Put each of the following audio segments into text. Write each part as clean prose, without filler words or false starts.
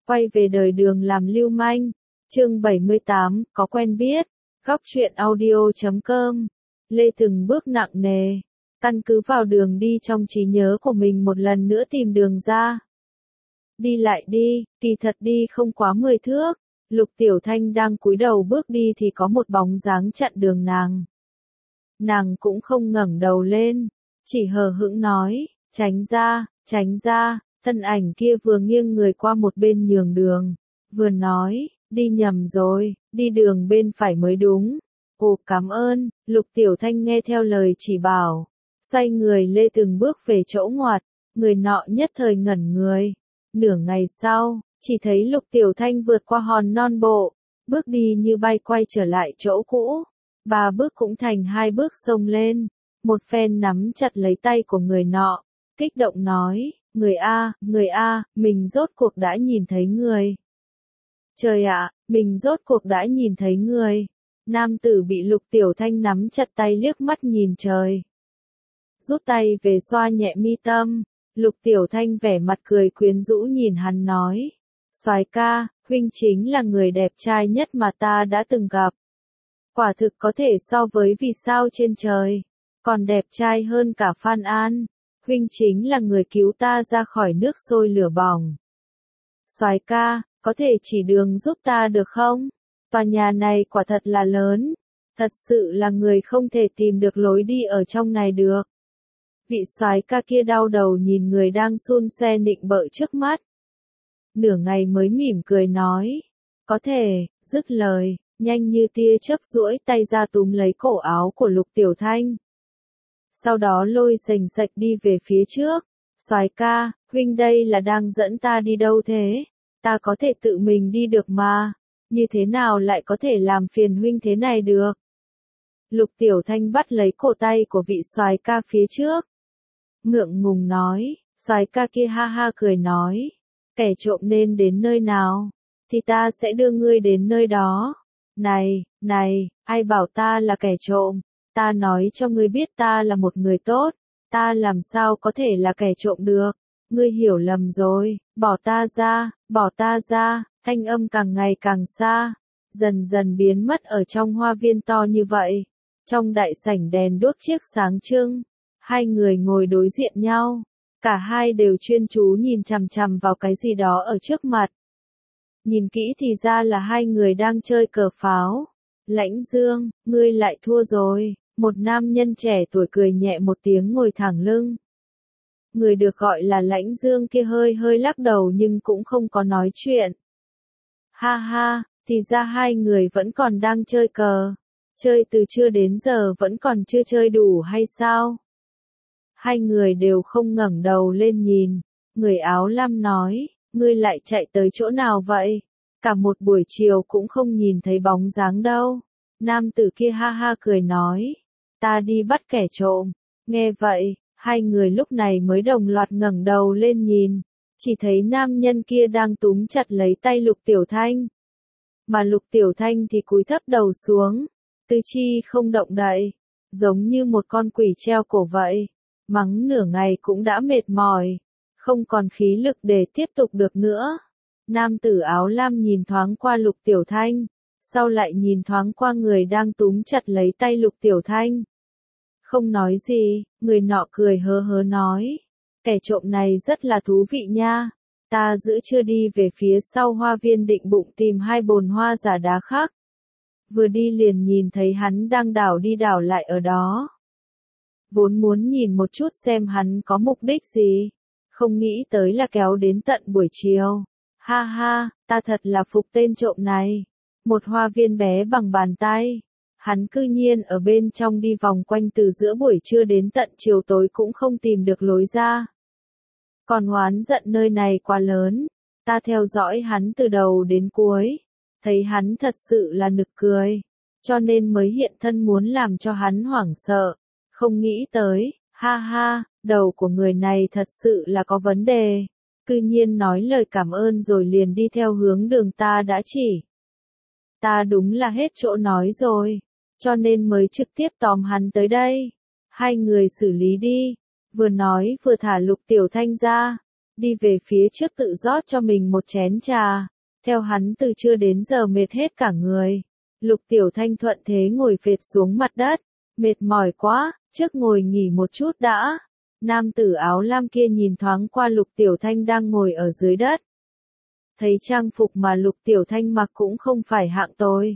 Quay về đời đường làm lưu manh. Chương 78, có quen biết. Góc truyện audio.com. Lê từng bước nặng nề, căn cứ vào đường đi trong trí nhớ của mình một lần nữa tìm đường ra. Đi lại đi, kỳ thật đi không quá 10 thước. Lục Tiểu Thanh đang cúi đầu bước đi thì có một bóng dáng chặn đường nàng. Nàng cũng không ngẩng đầu lên, chỉ hờ hững nói, tránh ra, tránh ra. Thân ảnh kia vừa nghiêng người qua một bên nhường đường, vừa nói, đi nhầm rồi, đi đường bên phải mới đúng. Ồ, cảm ơn. Lục Tiểu Thanh nghe theo lời chỉ bảo, xoay người lê từng bước về chỗ ngoặt. Người nọ nhất thời ngẩn người. Nửa ngày sau, chỉ thấy Lục Tiểu Thanh vượt qua hòn non bộ, bước đi như bay quay trở lại chỗ cũ. 3 bước cũng thành 2 bước xông lên, một phen nắm chặt lấy tay của người nọ, kích động nói, người A, mình rốt cuộc đã nhìn thấy người. Trời ạ, mình rốt cuộc đã nhìn thấy người. Nam tử bị Lục Tiểu Thanh nắm chặt tay liếc mắt nhìn trời. Rút tay về xoa nhẹ mi tâm, Lục Tiểu Thanh vẻ mặt cười quyến rũ nhìn hắn nói, soái ca, huynh chính là người đẹp trai nhất mà ta đã từng gặp. Quả thực có thể so với vì sao trên trời, còn đẹp trai hơn cả Phan An. Huynh chính là người cứu ta ra khỏi nước sôi lửa bỏng. Soái ca, có thể chỉ đường giúp ta được không? Tòa nhà này quả thật là lớn, thật sự là người không thể tìm được lối đi ở trong này được. Vị soái ca kia đau đầu nhìn người đang xun xoe nịnh bợ trước mắt. Nửa ngày mới mỉm cười nói, có thể. Dứt lời, nhanh như tia chớp duỗi tay ra túm lấy cổ áo của Lục Tiểu Thanh. Sau đó lôi sành sạch đi về phía trước. Soái ca, huynh đây là đang dẫn ta đi đâu thế? Ta có thể tự mình đi được mà, như thế nào lại có thể làm phiền huynh thế này được? Lục Tiểu Thanh bắt lấy cổ tay của vị soái ca phía trước, ngượng ngùng nói. Soái ca kia ha ha cười nói, kẻ trộm nên đến nơi nào, thì ta sẽ đưa ngươi đến nơi đó. Này, ai bảo ta là kẻ trộm? Ta nói cho ngươi biết ta là một người tốt, ta làm sao có thể là kẻ trộm được? Ngươi hiểu lầm rồi, bỏ ta ra. Thanh âm càng ngày càng xa, dần dần biến mất ở trong hoa viên to như vậy. Trong đại sảnh đèn đuốc chiếc sáng trưng, hai người ngồi đối diện nhau, cả hai đều chuyên chú nhìn chằm chằm vào cái gì đó ở trước mặt. Nhìn kỹ thì ra là hai người đang chơi cờ pháo. Lãnh Dương, ngươi lại thua rồi. Một nam nhân trẻ tuổi cười nhẹ một tiếng ngồi thẳng lưng. Người được gọi là Lãnh Dương kia hơi lắc đầu nhưng cũng không có nói chuyện. Ha ha, thì ra hai người vẫn còn đang chơi cờ. Chơi từ trưa đến giờ vẫn còn chưa chơi đủ hay sao? Hai người đều không ngẩng đầu lên nhìn. Người áo lam nói, ngươi lại chạy tới chỗ nào vậy? Cả một buổi chiều cũng không nhìn thấy bóng dáng đâu. Nam tử kia ha ha cười nói, ta đi bắt kẻ trộm. Nghe vậy, hai người lúc này mới đồng loạt ngẩng đầu lên nhìn, chỉ thấy nam nhân kia đang túm chặt lấy tay Lục Tiểu Thanh. Mà Lục Tiểu Thanh thì cúi thấp đầu xuống, tứ chi không động đậy, giống như một con quỷ treo cổ vậy. Mắng nửa ngày cũng đã mệt mỏi, không còn khí lực để tiếp tục được nữa. Nam tử áo lam nhìn thoáng qua Lục Tiểu Thanh, sau lại nhìn thoáng qua người đang túm chặt lấy tay Lục Tiểu Thanh. Không nói gì, người nọ cười hớ hớ nói, kẻ trộm này rất là thú vị nha. Ta giữa trưa đi về phía sau hoa viên định bụng tìm 2 bồn hoa giả đá khác. Vừa đi liền nhìn thấy hắn đang đảo đi đảo lại ở đó. Vốn muốn nhìn một chút xem hắn có mục đích gì, không nghĩ tới là kéo đến tận buổi chiều. Ha ha, ta thật là phục tên trộm này. Một hoa viên bé bằng bàn tay, hắn cư nhiên ở bên trong đi vòng quanh từ giữa buổi trưa đến tận chiều tối cũng không tìm được lối ra. Còn oán giận nơi này quá lớn, ta theo dõi hắn từ đầu đến cuối, thấy hắn thật sự là nực cười, cho nên mới hiện thân muốn làm cho hắn hoảng sợ. Không nghĩ tới, ha ha, đầu của người này thật sự là có vấn đề. Cư nhiên nói lời cảm ơn rồi liền đi theo hướng đường ta đã chỉ. Ta đúng là hết chỗ nói rồi, cho nên mới trực tiếp tóm hắn tới đây. Hai người xử lý đi. Vừa nói vừa thả Lục Tiểu Thanh ra. đi về phía trước tự rót cho mình một chén trà. Theo hắn từ trưa đến giờ mệt hết cả người. Lục Tiểu Thanh thuận thế ngồi phệt xuống mặt đất. Mệt mỏi quá, trước ngồi nghỉ một chút đã. Nam tử áo lam kia nhìn thoáng qua Lục Tiểu Thanh đang ngồi ở dưới đất. Thấy trang phục mà Lục Tiểu Thanh mặc cũng không phải hạng tồi.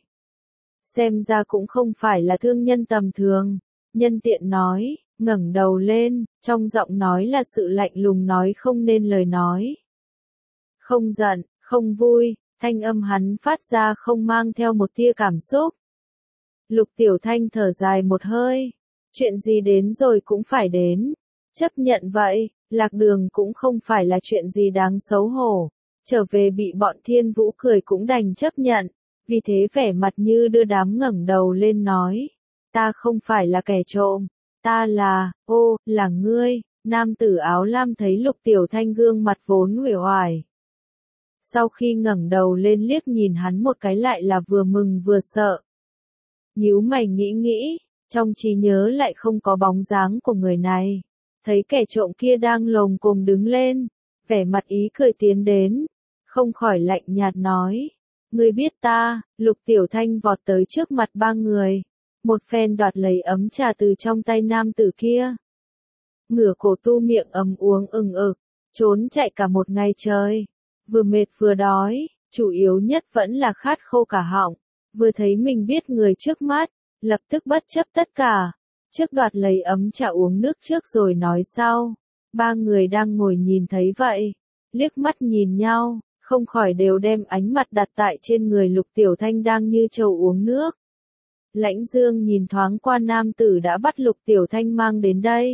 Xem ra cũng không phải là thương nhân tầm thường. Nhân tiện nói, ngẩng đầu lên, trong giọng nói là sự lạnh lùng nói không nên lời nói. Không giận, không vui, thanh âm hắn phát ra không mang theo một tia cảm xúc. Lục Tiểu Thanh thở dài một hơi. Chuyện gì đến rồi cũng phải đến. Chấp nhận vậy, lạc đường cũng không phải là chuyện gì đáng xấu hổ. Trở về bị bọn Thiên Vũ cười cũng đành chấp nhận. Vì thế vẻ mặt như đưa đám ngẩng đầu lên nói. Ta không phải là kẻ trộm. Ta là, là ngươi. Nam tử áo lam thấy Lục Tiểu Thanh gương mặt vốn uể oải. Sau khi ngẩng đầu lên liếc nhìn hắn một cái lại là vừa mừng vừa sợ. Nhíu mày nghĩ, trong trí nhớ lại không có bóng dáng của người này. Thấy kẻ trộm kia đang lồm cồm đứng lên, vẻ mặt ý cười tiến đến, không khỏi lạnh nhạt nói. Ngươi biết ta, Lục Tiểu Thanh vọt tới trước mặt ba người. Một phen đoạt lấy ấm trà từ trong tay nam tử kia. Ngửa cổ tu miệng ấm uống ừng ực, trốn chạy cả một ngày trời. Vừa mệt vừa đói, chủ yếu nhất vẫn là khát khô cả họng. Vừa thấy mình biết người trước mắt, lập tức bất chấp tất cả. Trước đoạt lấy ấm trà uống nước trước rồi nói sau. Ba người đang ngồi nhìn thấy vậy, liếc mắt nhìn nhau, không khỏi đều đem ánh mặt đặt tại trên người Lục Tiểu Thanh đang như trâu uống nước. Lãnh Dương nhìn thoáng qua nam tử đã bắt Lục Tiểu Thanh mang đến đây.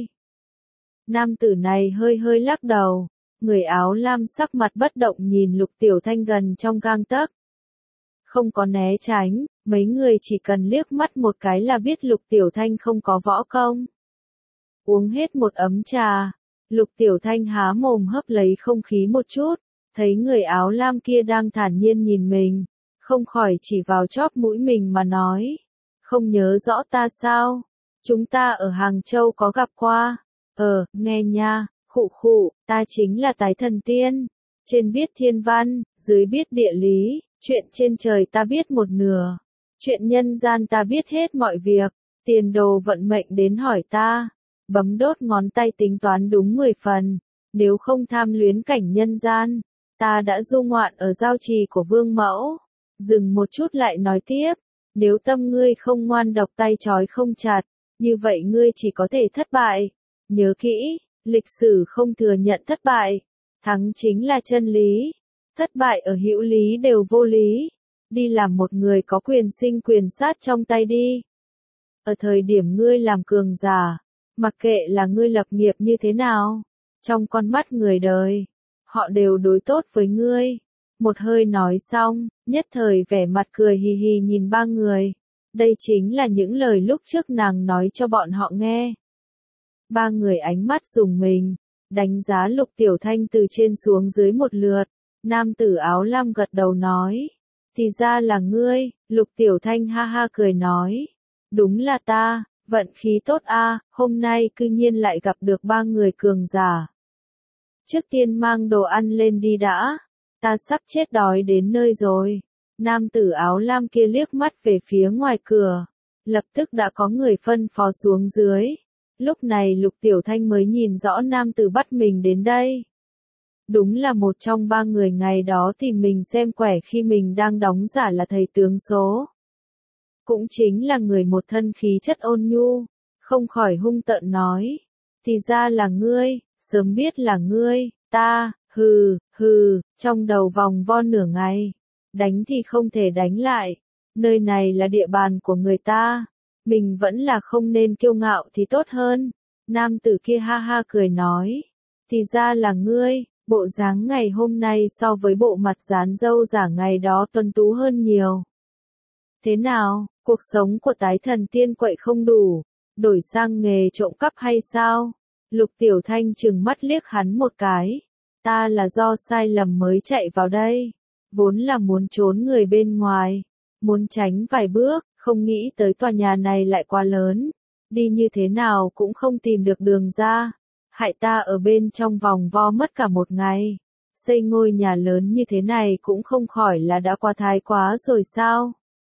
Nam tử này hơi lắc đầu, người áo lam sắc mặt bất động nhìn Lục Tiểu Thanh gần trong gang tấc. Không có né tránh, mấy người chỉ cần liếc mắt một cái là biết Lục Tiểu Thanh không có võ công. Uống hết một ấm trà, Lục Tiểu Thanh há mồm hấp lấy không khí một chút, thấy người áo lam kia đang thản nhiên nhìn mình, không khỏi chỉ vào chóp mũi mình mà nói. Không nhớ rõ ta sao? Chúng ta ở Hàng Châu có gặp qua. Nghe nha, khụ, ta chính là Tái Thần Tiên. Trên biết thiên văn, dưới biết địa lý, chuyện trên trời ta biết một nửa. Chuyện nhân gian ta biết hết mọi việc, tiền đồ vận mệnh đến hỏi ta. Bấm đốt ngón tay tính toán đúng 10 phần, nếu không tham luyến cảnh nhân gian, ta đã du ngoạn ở giao trì của Vương Mẫu. Dừng một chút lại nói tiếp, nếu tâm ngươi không ngoan độc tay trói không chặt, như vậy ngươi chỉ có thể thất bại. Nhớ kỹ, lịch sử không thừa nhận thất bại, thắng chính là chân lý, thất bại ở hữu lý đều vô lý. Đi làm một người có quyền sinh quyền sát trong tay đi. Ở thời điểm ngươi làm cường giả, mặc kệ là ngươi lập nghiệp như thế nào, trong con mắt người đời, họ đều đối tốt với ngươi. Một hơi nói xong, nhất thời vẻ mặt cười hì hì nhìn ba người. Đây chính là những lời lúc trước nàng nói cho bọn họ nghe. Ba người ánh mắt rùng mình, đánh giá Lục Tiểu Thanh từ trên xuống dưới một lượt. Nam tử áo lam gật đầu nói. Thì ra là ngươi, Lục Tiểu Thanh ha ha cười nói. Đúng là ta, vận khí tốt a, hôm nay cư nhiên lại gặp được ba người cường giả. Trước tiên mang đồ ăn lên đi đã, ta sắp chết đói đến nơi rồi. Nam tử áo lam kia liếc mắt về phía ngoài cửa, lập tức đã có người phân phó xuống dưới. Lúc này Lục Tiểu Thanh mới nhìn rõ nam tử bắt mình đến đây. Đúng là một trong ba người ngày đó tìm mình xem quẻ khi mình đang đóng giả là thầy tướng số. Cũng chính là người một thân khí chất ôn nhu, không khỏi hung tợn nói. Thì ra là ngươi, sớm biết là ngươi, ta, hừ, trong đầu vòng vo nửa ngày. Đánh thì không thể đánh lại, nơi này là địa bàn của người ta, mình vẫn là không nên kiêu ngạo thì tốt hơn. Nam tử kia ha ha cười nói. Thì ra là ngươi. Bộ dáng ngày hôm nay so với bộ mặt dán dâu giả ngày đó tuấn tú hơn nhiều. Thế nào, cuộc sống của Tái Thần Tiên quậy không đủ, đổi sang nghề trộm cắp hay sao? Lục Tiểu Thanh trừng mắt liếc hắn một cái. Ta là do sai lầm mới chạy vào đây, vốn là muốn trốn người bên ngoài, muốn tránh vài bước, không nghĩ tới tòa nhà này lại quá lớn, đi như thế nào cũng không tìm được đường ra. hại ta ở bên trong vòng vo mất cả một ngày. Xây ngôi nhà lớn như thế này cũng không khỏi là đã quá thái quá rồi sao?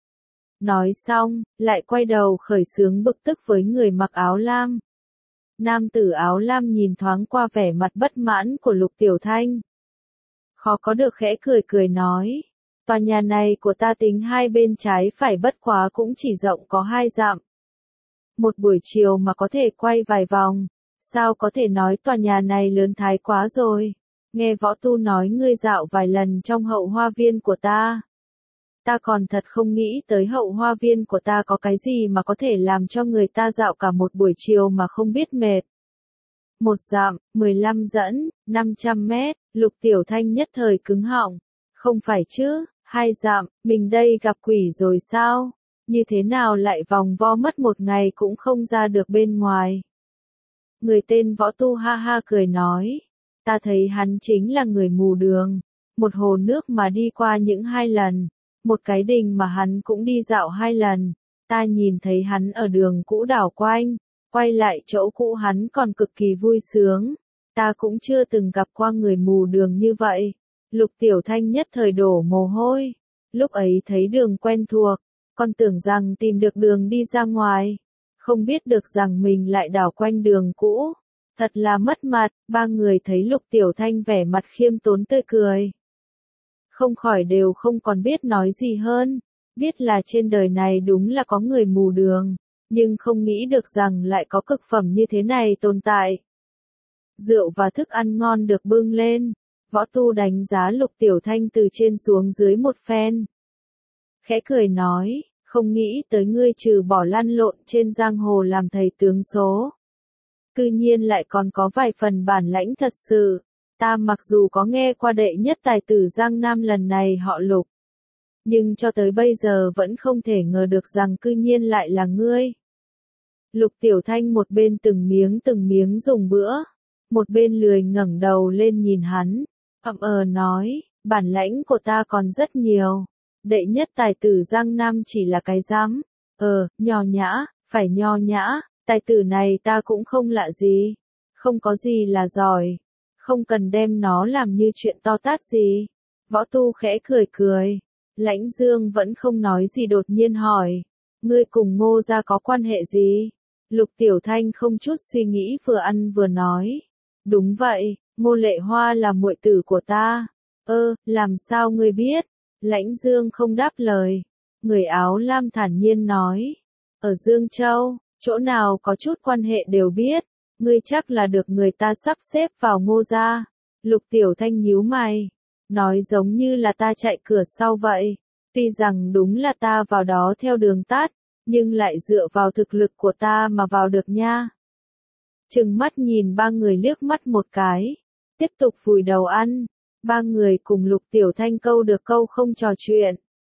Nói xong, lại quay đầu khởi xướng bực tức với người mặc áo lam. Nam tử áo lam nhìn thoáng qua vẻ mặt bất mãn của Lục Tiểu Thanh. Khó có được khẽ cười cười nói. Tòa nhà này của ta tính hai bên trái phải bất quá cũng chỉ rộng có 2 dặm. Một buổi chiều mà có thể quay vài vòng. Sao có thể nói tòa nhà này lớn thái quá rồi. Nghe Võ Tu nói ngươi dạo vài lần trong hậu hoa viên của ta. Ta còn thật không nghĩ tới hậu hoa viên của ta có cái gì mà có thể làm cho người ta dạo cả một buổi chiều mà không biết mệt. 1 dặm, 15 dẫn, 500 mét, Lục Tiểu Thanh nhất thời cứng họng. Không phải chứ, 2 dặm, mình đây gặp quỷ rồi sao? Như thế nào lại vòng vo mất một ngày cũng không ra được bên ngoài? Người tên Võ Tu ha ha cười nói. Ta thấy hắn chính là người mù đường. Một hồ nước mà đi qua những 2 lần. Một cái đình mà hắn cũng đi dạo 2 lần. Ta nhìn thấy hắn ở đường cũ đảo quanh. Quay lại chỗ cũ hắn còn cực kỳ vui sướng. Ta cũng chưa từng gặp qua người mù đường như vậy. Lục Tiểu Thanh nhất thời đổ mồ hôi. Lúc ấy thấy đường quen thuộc. Còn tưởng rằng tìm được đường đi ra ngoài. Không biết được rằng mình lại đảo quanh đường cũ. Thật là mất mặt. 3 người thấy Lục Tiểu Thanh vẻ mặt khiêm tốn tươi cười. Không khỏi đều không còn biết nói gì hơn. Biết là trên đời này đúng là có người mù đường. Nhưng không nghĩ được rằng lại có cực phẩm như thế này tồn tại. Rượu và thức ăn ngon được bưng lên. Võ Tu đánh giá Lục Tiểu Thanh từ trên xuống dưới một phen. Khẽ cười nói, không nghĩ tới ngươi trừ bỏ lăn lộn trên giang hồ làm thầy tướng số. Cư nhiên lại còn có vài phần bản lãnh thật sự. Ta mặc dù có nghe qua đệ nhất tài tử Giang Nam lần này họ Lục. Nhưng cho tới bây giờ vẫn không thể ngờ được rằng cư nhiên lại là ngươi. Lục Tiểu Thanh một bên từng miếng dùng bữa. Một bên lười ngẩng đầu lên nhìn hắn. Nói, bản lãnh của ta còn rất nhiều. Đệ nhất tài tử Giang Nam chỉ là cái rắm. Nho nhã, phải nho nhã, tài tử này ta cũng không lạ gì. Không có gì là giỏi. Không cần đem nó làm như chuyện to tát gì. Võ Tu khẽ cười cười. Lãnh Dương vẫn không nói gì đột nhiên hỏi. Ngươi cùng Ngô gia có quan hệ gì? Lục Tiểu Thanh không chút suy nghĩ vừa ăn vừa nói. Đúng vậy, Ngô Lệ Hoa là muội tử của ta. Làm sao ngươi biết? Lãnh Dương không đáp lời. Người áo lam thản nhiên nói. Ở Dương Châu, chỗ nào có chút quan hệ đều biết. Ngươi chắc là được người ta sắp xếp vào Ngô gia. Lục Tiểu Thanh nhíu mày. Nói giống như là ta chạy cửa sau vậy. Tuy rằng đúng là ta vào đó theo đường tắt, nhưng lại dựa vào thực lực của ta mà vào được nha. Trừng mắt nhìn 3 người liếc mắt một cái. Tiếp tục vùi đầu ăn. 3 người cùng Lục Tiểu Thanh câu được câu không trò chuyện.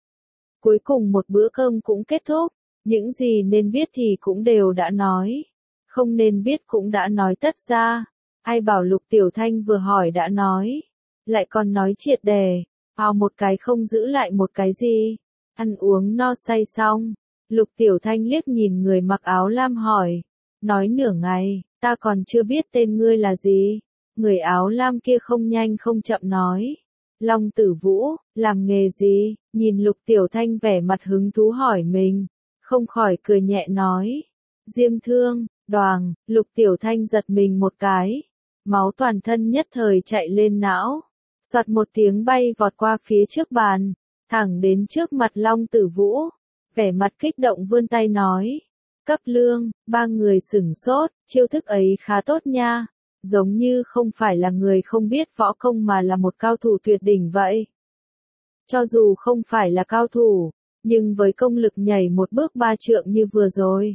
Cuối cùng một bữa cơm cũng kết thúc. Những gì nên biết thì cũng đều đã nói. Không nên biết cũng đã nói tất ra. Ai bảo Lục Tiểu Thanh vừa hỏi đã nói. Lại còn nói triệt đề. Một cái không giữ lại một cái gì. Ăn uống no say xong. Lục Tiểu Thanh liếc nhìn người mặc áo lam hỏi. Nói nửa ngày, ta còn chưa biết tên ngươi là gì. Người áo lam kia không nhanh không chậm nói. Long Tử Vũ, làm nghề gì? Nhìn Lục Tiểu Thanh vẻ mặt hứng thú hỏi mình. Không khỏi cười nhẹ nói. Diêm thương, đoàng, Lục Tiểu Thanh giật mình một cái. Máu toàn thân nhất thời chạy lên não. Soạt một tiếng bay vọt qua phía trước bàn. Thẳng đến trước mặt Long Tử Vũ. Vẻ mặt kích động vươn tay nói. Cấp lương, 3 người sửng sốt, chiêu thức ấy khá tốt nha. Giống như không phải là người không biết võ công mà là một cao thủ tuyệt đỉnh vậy. Cho dù không phải là cao thủ, nhưng với công lực nhảy một bước 3 trượng như vừa rồi.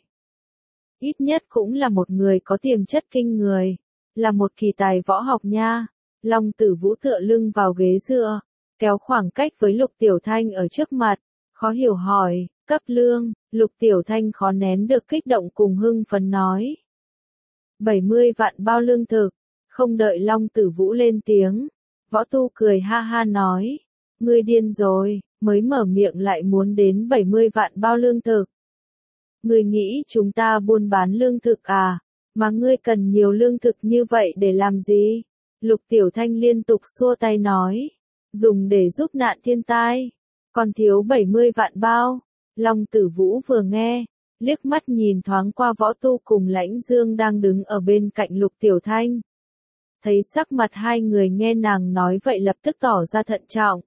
Ít nhất cũng là một người có tiềm chất kinh người. Là một kỳ tài võ học nha. Long Tử Vũ tựa lưng vào ghế dựa, kéo khoảng cách với Lục Tiểu Thanh ở trước mặt. Khó hiểu hỏi, cấp lương, Lục Tiểu Thanh khó nén được kích động cùng hưng phấn nói. 70 vạn bao lương thực, không đợi Long Tử Vũ lên tiếng. Võ Tu cười ha ha nói, ngươi điên rồi, mới mở miệng lại muốn đến 70 vạn bao lương thực. Ngươi nghĩ chúng ta buôn bán lương thực à? Mà ngươi cần nhiều lương thực như vậy để làm gì? Lục Tiểu Thanh liên tục xua tay nói. Dùng để giúp nạn thiên tai. Còn thiếu 70 vạn bao. Long Tử Vũ vừa nghe, liếc mắt nhìn thoáng qua Võ Tu cùng Lãnh Dương đang đứng ở bên cạnh Lục Tiểu Thanh. Thấy sắc mặt hai người nghe nàng nói vậy lập tức tỏ ra thận trọng.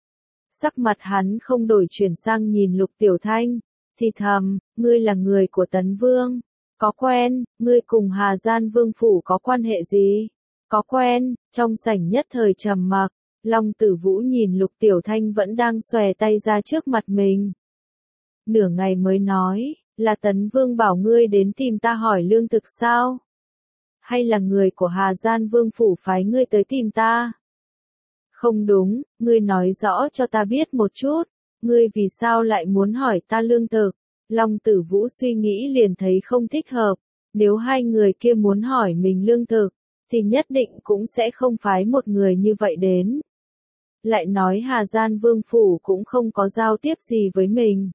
Sắc mặt hắn không đổi chuyển sang nhìn Lục Tiểu Thanh, thì thầm, ngươi là người của Tấn Vương. Có quen, ngươi cùng Hà Gian Vương Phủ có quan hệ gì? Có quen, trong sảnh nhất thời trầm mặc, Long Tử Vũ nhìn Lục Tiểu Thanh vẫn đang xòe tay ra trước mặt mình. Nửa ngày mới nói, là Tấn Vương bảo ngươi đến tìm ta hỏi lương thực sao? Hay là người của Hà Gian Vương Phủ phái ngươi tới tìm ta? Không đúng, ngươi nói rõ cho ta biết một chút, ngươi vì sao lại muốn hỏi ta lương thực? Long Tử Vũ suy nghĩ liền thấy không thích hợp, nếu hai người kia muốn hỏi mình lương thực, thì nhất định cũng sẽ không phái một người như vậy đến. Lại nói Hà Gian Vương Phủ cũng không có giao tiếp gì với mình.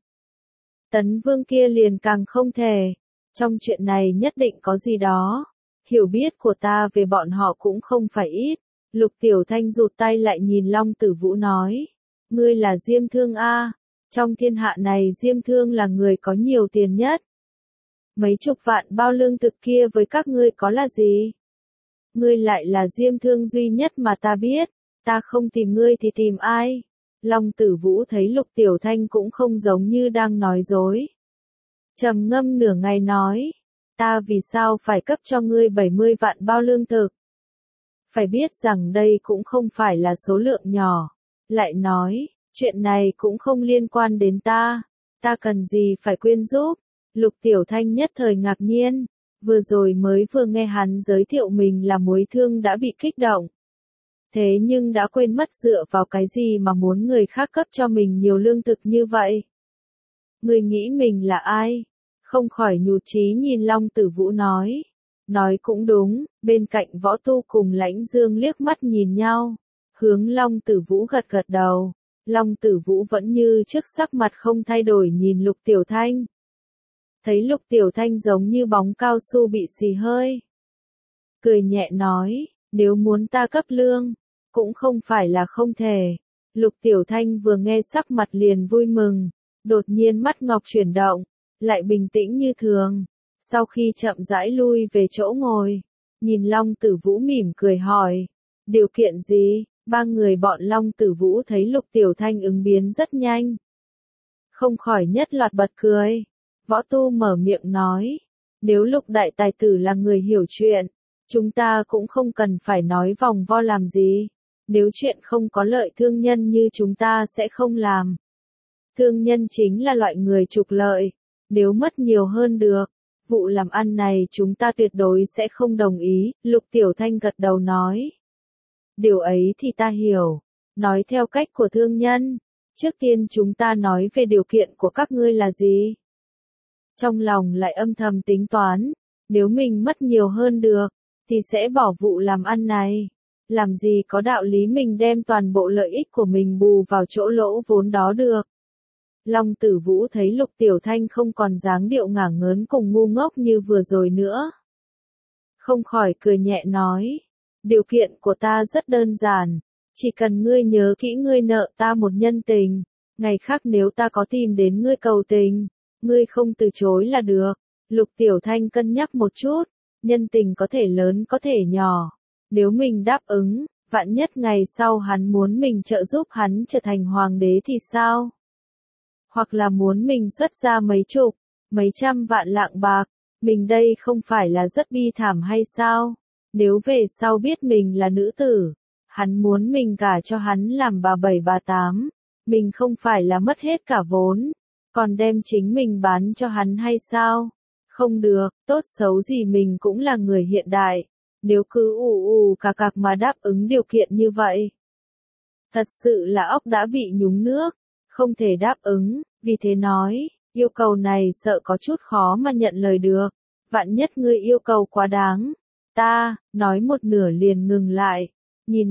Tấn Vương kia liền càng không thể, trong chuyện này nhất định có gì đó, hiểu biết của ta về bọn họ cũng không phải ít. Lục Tiểu Thanh rụt tay lại nhìn Long Tử Vũ nói, ngươi là Diêm Thương a, trong thiên hạ này Diêm Thương là người có nhiều tiền nhất. Mấy chục vạn bao lương thực kia với các ngươi có là gì? Ngươi lại là Diêm Thương duy nhất mà ta biết, ta không tìm ngươi thì tìm ai? Long Tử Vũ thấy Lục Tiểu Thanh cũng không giống như đang nói dối. Trầm ngâm nửa ngày nói, ta vì sao phải cấp cho ngươi 70 vạn bao lương thực? Phải biết rằng đây cũng không phải là số lượng nhỏ. Lại nói, chuyện này cũng không liên quan đến ta cần gì phải quyên giúp? Lục Tiểu Thanh nhất thời ngạc nhiên, vừa rồi mới vừa nghe hắn giới thiệu mình là muối thương đã bị kích động. Thế nhưng đã quên mất dựa vào cái gì mà muốn người khác cấp cho mình nhiều lương thực như vậy. Người nghĩ mình là ai? Không khỏi nhụt chí nhìn Long Tử Vũ nói. Nói cũng đúng, bên cạnh Võ Tu cùng Lãnh Dương liếc mắt nhìn nhau. Hướng Long Tử Vũ gật gật đầu. Long Tử Vũ vẫn như trước sắc mặt không thay đổi nhìn Lục Tiểu Thanh. Thấy Lục Tiểu Thanh giống như bóng cao su bị xì hơi. Cười nhẹ nói, nếu muốn ta cấp lương, cũng không phải là không thể. Lục Tiểu Thanh vừa nghe sắc mặt liền vui mừng, đột nhiên mắt ngọc chuyển động, lại bình tĩnh như thường. Sau khi chậm rãi lui về chỗ ngồi, nhìn Long Tử Vũ mỉm cười hỏi, điều kiện gì? Ba người bọn Long Tử Vũ thấy Lục Tiểu Thanh ứng biến rất nhanh. Không khỏi nhất loạt bật cười. Võ Tu mở miệng nói, nếu Lục Đại Tài Tử là người hiểu chuyện, chúng ta cũng không cần phải nói vòng vo làm gì. Nếu chuyện không có lợi thương nhân như chúng ta sẽ không làm. Thương nhân chính là loại người trục lợi, nếu mất nhiều hơn được, vụ làm ăn này chúng ta tuyệt đối sẽ không đồng ý. Lục Tiểu Thanh gật đầu nói. Điều ấy thì ta hiểu, nói theo cách của thương nhân, trước tiên chúng ta nói về điều kiện của các ngươi là gì? Trong lòng lại âm thầm tính toán, nếu mình mất nhiều hơn được, thì sẽ bỏ vụ làm ăn này. Làm gì có đạo lý mình đem toàn bộ lợi ích của mình bù vào chỗ lỗ vốn đó được. Long Tử Vũ thấy Lục Tiểu Thanh không còn dáng điệu ngả ngớn cùng ngu ngốc như vừa rồi nữa. Không khỏi cười nhẹ nói, điều kiện của ta rất đơn giản, chỉ cần ngươi nhớ kỹ ngươi nợ ta một nhân tình, ngày khác nếu ta có tìm đến ngươi cầu tình, ngươi không từ chối là được. Lục Tiểu Thanh cân nhắc một chút, nhân tình có thể lớn có thể nhỏ, nếu mình đáp ứng, vạn nhất ngày sau hắn muốn mình trợ giúp hắn trở thành hoàng đế thì sao? Hoặc là muốn mình xuất ra mấy chục, mấy trăm vạn lạng bạc, mình đây không phải là rất bi thảm hay sao? Nếu về sau biết mình là nữ tử, hắn muốn mình gả cho hắn làm bà bảy bà tám, mình không phải là mất hết cả vốn, còn đem chính mình bán cho hắn hay sao? Không được, tốt xấu gì mình cũng là người hiện đại, nếu cứ cà cạc mà đáp ứng điều kiện như vậy. Thật sự là óc đã bị nhúng nước, không thể đáp ứng, vì thế nói, yêu cầu này sợ có chút khó mà nhận lời được, vạn nhất ngươi yêu cầu quá đáng. Ta, nói một nửa liền ngừng lại, nhìn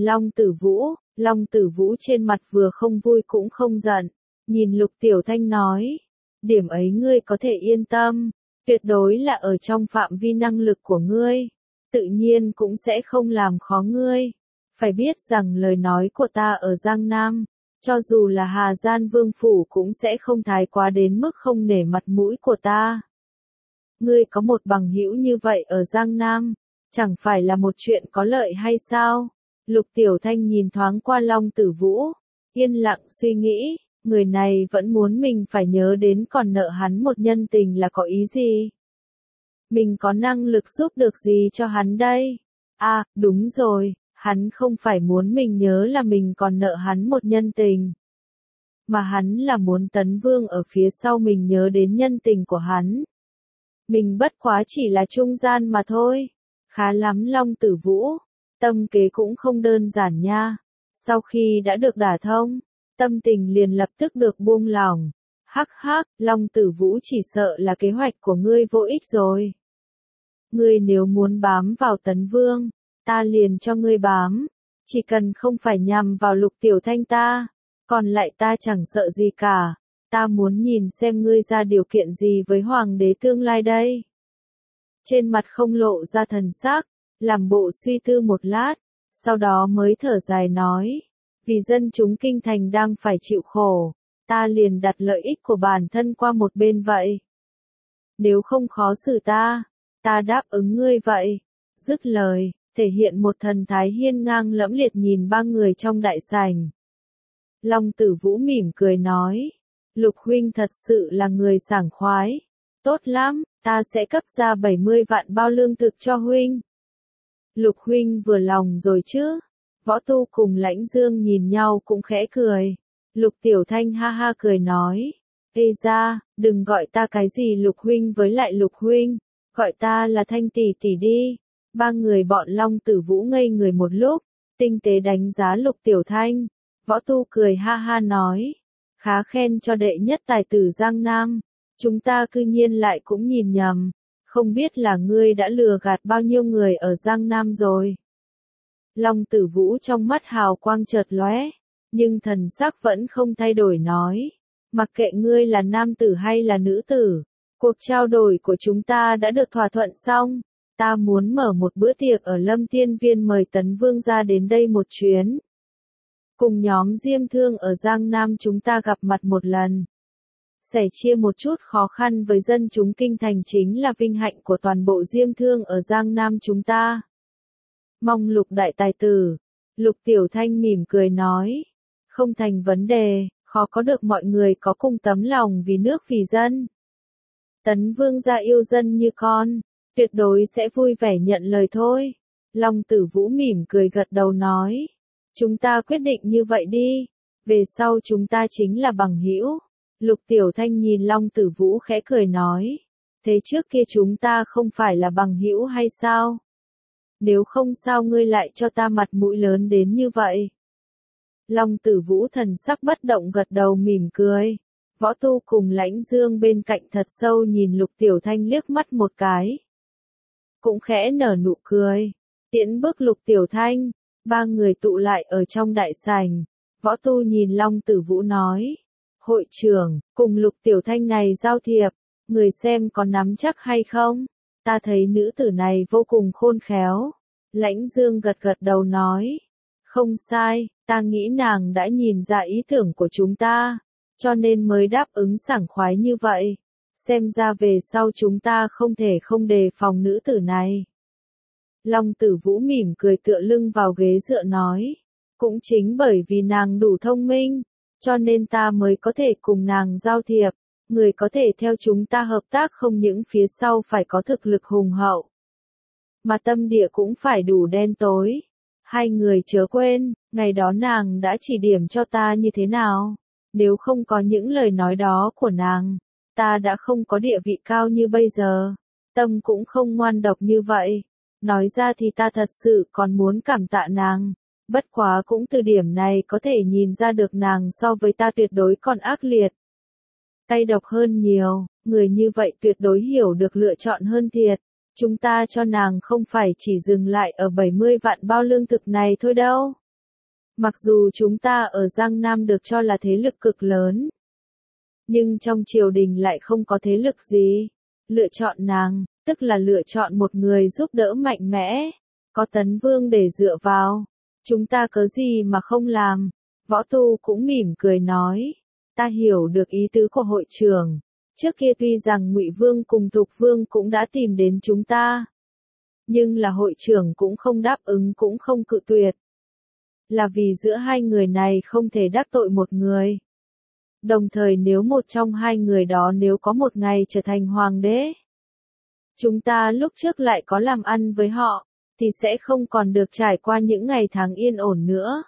Long Tử Vũ trên mặt vừa không vui cũng không giận, nhìn Lục Tiểu Thanh nói, điểm ấy ngươi có thể yên tâm, tuyệt đối là ở trong phạm vi năng lực của ngươi, tự nhiên cũng sẽ không làm khó ngươi. Phải biết rằng lời nói của ta ở Giang Nam, cho dù là Hà Gian Vương Phủ cũng sẽ không thái quá đến mức không nể mặt mũi của ta. Ngươi có một bằng hữu như vậy ở Giang Nam, chẳng phải là một chuyện có lợi hay sao? Lục Tiểu Thanh nhìn thoáng qua Long Tử Vũ, yên lặng suy nghĩ, người này vẫn muốn mình phải nhớ đến còn nợ hắn một nhân tình là có ý gì? Mình có năng lực giúp được gì cho hắn đây? À, đúng rồi, hắn không phải muốn mình nhớ là mình còn nợ hắn một nhân tình. Mà hắn là muốn Tấn Vương ở phía sau mình nhớ đến nhân tình của hắn. Mình bất quá chỉ là trung gian mà thôi. Khá lắm Long Tử Vũ, tâm kế cũng không đơn giản nha. Sau khi đã được đả thông, tâm tình liền lập tức được buông lỏng. Hắc hắc, Long Tử Vũ chỉ sợ là kế hoạch của ngươi vô ích rồi. Ngươi nếu muốn bám vào Tấn Vương, ta liền cho ngươi bám. Chỉ cần không phải nhằm vào Lục Tiểu Thanh ta, còn lại ta chẳng sợ gì cả. Ta muốn nhìn xem ngươi ra điều kiện gì với hoàng đế tương lai đây. Trên mặt không lộ ra thần sắc, làm bộ suy tư một lát, sau đó mới thở dài nói, vì dân chúng kinh thành đang phải chịu khổ, ta liền đặt lợi ích của bản thân qua một bên vậy. Nếu không khó xử ta đáp ứng ngươi vậy. Dứt lời, thể hiện một thần thái hiên ngang lẫm liệt nhìn ba người trong đại sảnh. Long Tử Vũ mỉm cười nói, Lục huynh thật sự là người sảng khoái. Tốt lắm, ta sẽ cấp ra 70 vạn bao lương thực cho huynh. Lục huynh vừa lòng rồi chứ? Võ Tu cùng Lãnh Dương nhìn nhau cũng khẽ cười. Lục Tiểu Thanh ha ha cười nói, ê ra, đừng gọi ta cái gì Lục huynh với lại Lục huynh, gọi ta là Thanh tỷ tỷ đi. Ba người bọn Long Tử Vũ ngây người một lúc, tinh tế đánh giá Lục Tiểu Thanh. Võ Tu cười ha ha nói, khá khen cho đệ nhất tài tử Giang Nam, chúng ta cư nhiên lại cũng nhìn nhầm, không biết là ngươi đã lừa gạt bao nhiêu người ở Giang Nam rồi. Long Tử Vũ trong mắt hào quang chợt lóe, nhưng thần sắc vẫn không thay đổi nói, mặc kệ ngươi là nam tử hay là nữ tử, cuộc trao đổi của chúng ta đã được thỏa thuận xong, ta muốn mở một bữa tiệc ở Lâm Tiên Viên mời Tấn Vương ra đến đây một chuyến. Cùng nhóm Diêm Thương ở Giang Nam chúng ta gặp mặt một lần. Sẻ chia một chút khó khăn với dân chúng kinh thành chính là vinh hạnh của toàn bộ Diêm Thương ở Giang Nam chúng ta. Mong Lục đại tài tử. Lục Tiểu Thanh mỉm cười nói. Không thành vấn đề, khó có được mọi người có cùng tấm lòng vì nước vì dân. Tấn Vương gia yêu dân như con, tuyệt đối sẽ vui vẻ nhận lời thôi. Long Tử Vũ mỉm cười gật đầu nói. Chúng ta quyết định như vậy đi, về sau chúng ta chính là bằng hữu. Lục Tiểu Thanh nhìn Long Tử Vũ khẽ cười nói, thế trước kia chúng ta không phải là bằng hữu hay sao? Nếu không sao ngươi lại cho ta mặt mũi lớn đến như vậy? Long Tử Vũ thần sắc bất động gật đầu mỉm cười. Võ Tu cùng Lãnh Dương bên cạnh thật sâu nhìn Lục Tiểu Thanh liếc mắt một cái. Cũng khẽ nở nụ cười, tiễn bước Lục Tiểu Thanh. Ba người tụ lại ở trong đại sảnh, Võ Tu nhìn Long Tử Vũ nói, hội trưởng, cùng Lục Tiểu Thanh này giao thiệp, người xem có nắm chắc hay không? Ta thấy nữ tử này vô cùng khôn khéo. Lãnh Dương gật gật đầu nói, không sai, ta nghĩ nàng đã nhìn ra ý tưởng của chúng ta, cho nên mới đáp ứng sảng khoái như vậy. Xem ra về sau chúng ta không thể không đề phòng nữ tử này. Long Tử Vũ mỉm cười tựa lưng vào ghế dựa nói, cũng chính bởi vì nàng đủ thông minh, cho nên ta mới có thể cùng nàng giao thiệp, người có thể theo chúng ta hợp tác không những phía sau phải có thực lực hùng hậu, mà tâm địa cũng phải đủ đen tối. Hai người chớ quên, ngày đó nàng đã chỉ điểm cho ta như thế nào, nếu không có những lời nói đó của nàng, ta đã không có địa vị cao như bây giờ, tâm cũng không ngoan độc như vậy. Nói ra thì ta thật sự còn muốn cảm tạ nàng, bất quá cũng từ điểm này có thể nhìn ra được nàng so với ta tuyệt đối còn ác liệt. Cay độc hơn nhiều, người như vậy tuyệt đối hiểu được lựa chọn hơn thiệt. Chúng ta cho nàng không phải chỉ dừng lại ở 70 vạn bao lương thực này thôi đâu. Mặc dù chúng ta ở Giang Nam được cho là thế lực cực lớn, nhưng trong triều đình lại không có thế lực gì. Lựa chọn nàng, tức là lựa chọn một người giúp đỡ mạnh mẽ, có Tấn Vương để dựa vào. Chúng ta cớ gì mà không làm? Võ Tu cũng mỉm cười nói. Ta hiểu được ý tứ của hội trưởng. Trước kia tuy rằng Ngụy Vương cùng Thục Vương cũng đã tìm đến chúng ta, nhưng là hội trưởng cũng không đáp ứng cũng không cự tuyệt. Là vì giữa hai người này không thể đắc tội một người. Đồng thời nếu một trong hai người đó nếu có một ngày trở thành hoàng đế, chúng ta lúc trước lại có làm ăn với họ, thì sẽ không còn được trải qua những ngày tháng yên ổn nữa.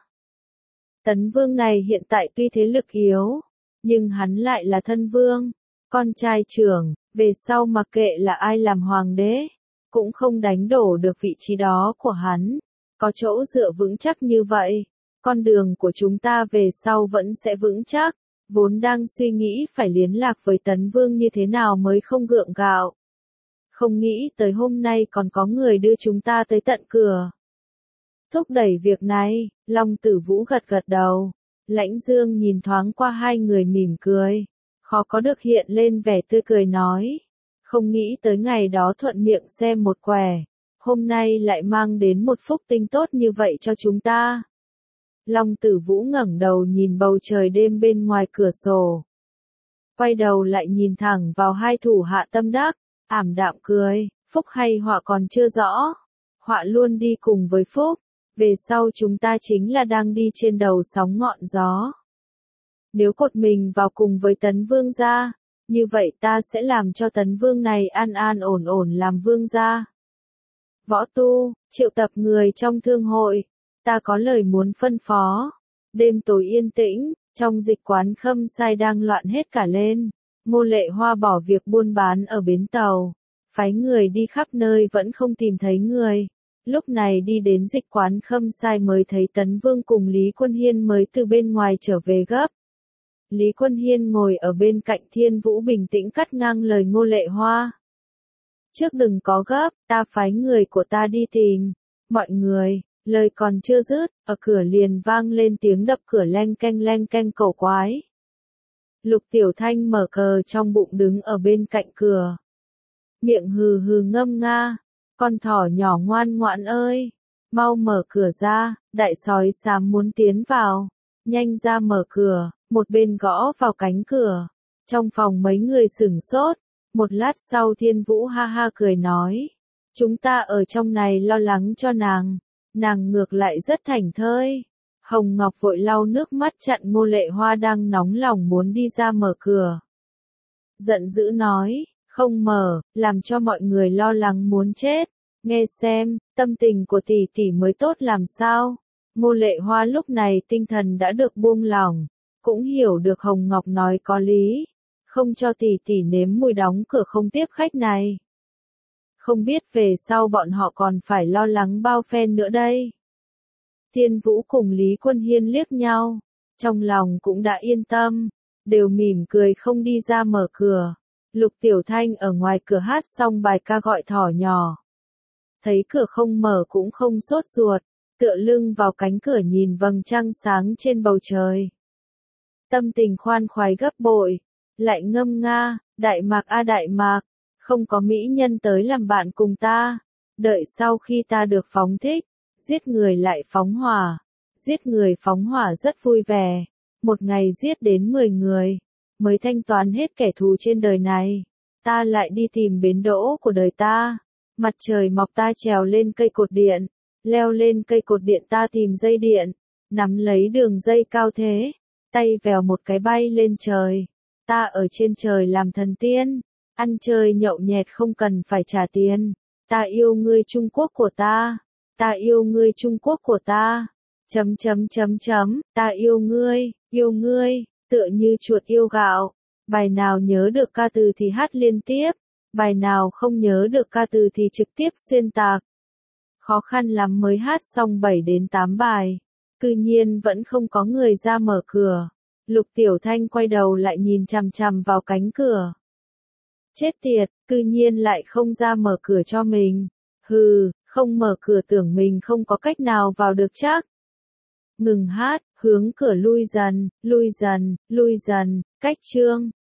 Tấn Vương này hiện tại tuy thế lực yếu, nhưng hắn lại là thân vương, con trai trưởng, về sau mặc kệ là ai làm hoàng đế, cũng không đánh đổ được vị trí đó của hắn. Có chỗ dựa vững chắc như vậy, con đường của chúng ta về sau vẫn sẽ vững chắc. Vốn đang suy nghĩ phải liên lạc với Tấn Vương như thế nào mới không gượng gạo. Không nghĩ tới hôm nay còn có người đưa chúng ta tới tận cửa. Thúc đẩy việc này, Long Tử Vũ gật gật đầu. Lãnh Dương nhìn thoáng qua hai người mỉm cười. Khó có được hiện lên vẻ tươi cười nói. Không nghĩ tới ngày đó thuận miệng xem một quẻ. Hôm nay lại mang đến một phúc tinh tốt như vậy cho chúng ta. Long Tử Vũ ngẩng đầu nhìn bầu trời đêm bên ngoài cửa sổ. Quay đầu lại nhìn thẳng vào hai thủ hạ tâm đắc, ảm đạm cười, phúc hay họa còn chưa rõ. Họa luôn đi cùng với phúc, về sau chúng ta chính là đang đi trên đầu sóng ngọn gió. Nếu cột mình vào cùng với Tấn Vương gia, như vậy ta sẽ làm cho Tấn Vương này an an ổn ổn làm vương gia. Võ Tu, triệu tập người trong thương hội. Ta có lời muốn phân phó. Đêm tối yên tĩnh, trong dịch quán Khâm Sai đang loạn hết cả lên. Ngô Lệ Hoa bỏ việc buôn bán ở bến tàu, phái người đi khắp nơi vẫn không tìm thấy người. Lúc này đi đến dịch quán Khâm Sai mới thấy Tấn Vương cùng Lý Quân Hiên mới từ bên ngoài trở về gấp. Lý Quân Hiên ngồi ở bên cạnh Thiên Vũ bình tĩnh cắt ngang lời Ngô Lệ Hoa. Trước đừng có gấp, ta phái người của ta đi tìm. Mọi người. Lời còn chưa dứt, ở cửa liền vang lên tiếng đập cửa leng keng cổ quái. Lục Tiểu Thanh mở cờ trong bụng đứng ở bên cạnh cửa. Miệng hừ hừ ngâm nga. Con thỏ nhỏ ngoan ngoãn ơi. Mau mở cửa ra, đại sói xám muốn tiến vào. Nhanh ra mở cửa, một bên gõ vào cánh cửa. Trong phòng mấy người sửng sốt. Một lát sau Thiên Vũ ha ha cười nói. Chúng ta ở trong này lo lắng cho nàng. Nàng ngược lại rất thảnh thơi. Hồng Ngọc vội lau nước mắt chặn Ngô Lệ Hoa đang nóng lòng muốn đi ra mở cửa. Giận dữ nói, không mở, làm cho mọi người lo lắng muốn chết. Nghe xem, tâm tình của tỷ tỷ mới tốt làm sao. Ngô Lệ Hoa lúc này tinh thần đã được buông lỏng, cũng hiểu được Hồng Ngọc nói có lý. Không cho tỷ tỷ nếm mùi đóng cửa không tiếp khách này. Không biết về sau bọn họ còn phải lo lắng bao phen nữa đây. Thiên Vũ cùng Lý Quân Hiên liếc nhau, trong lòng cũng đã yên tâm, đều mỉm cười không đi ra mở cửa. Lục Tiểu Thanh ở ngoài cửa hát xong bài ca gọi thỏ nhỏ. Thấy cửa không mở cũng không sốt ruột, tựa lưng vào cánh cửa nhìn vầng trăng sáng trên bầu trời. Tâm tình khoan khoái gấp bội, lại ngâm nga, Đại Mạc a Đại Mạc. Không có mỹ nhân tới làm bạn cùng ta. Đợi sau khi ta được phóng thích, giết người lại phóng hỏa. Giết người phóng hỏa rất vui vẻ. Một ngày giết đến 10 người, mới thanh toán hết kẻ thù trên đời này. Ta lại đi tìm bến đỗ của đời ta. Mặt trời mọc ta trèo lên cây cột điện. Leo lên cây cột điện ta tìm dây điện. Nắm lấy đường dây cao thế. Tay vèo một cái bay lên trời. Ta ở trên trời làm thần tiên. Ăn chơi nhậu nhẹt không cần phải trả tiền. Ta yêu ngươi Trung Quốc của ta. Ta yêu ngươi Trung Quốc của ta. Ta yêu ngươi, tựa như chuột yêu gạo. Bài nào nhớ được ca từ thì hát liên tiếp. Bài nào không nhớ được ca từ thì trực tiếp xuyên tạc. Khó khăn lắm mới hát xong 7 đến 8 bài. Cư nhiên vẫn không có người ra mở cửa. Lục Tiểu Thanh quay đầu lại nhìn chằm chằm vào cánh cửa. Chết tiệt, cư nhiên lại không ra mở cửa cho mình. Hừ, không mở cửa tưởng mình không có cách nào vào được chắc. Ngừng hát, hướng cửa lui dần, cách chương.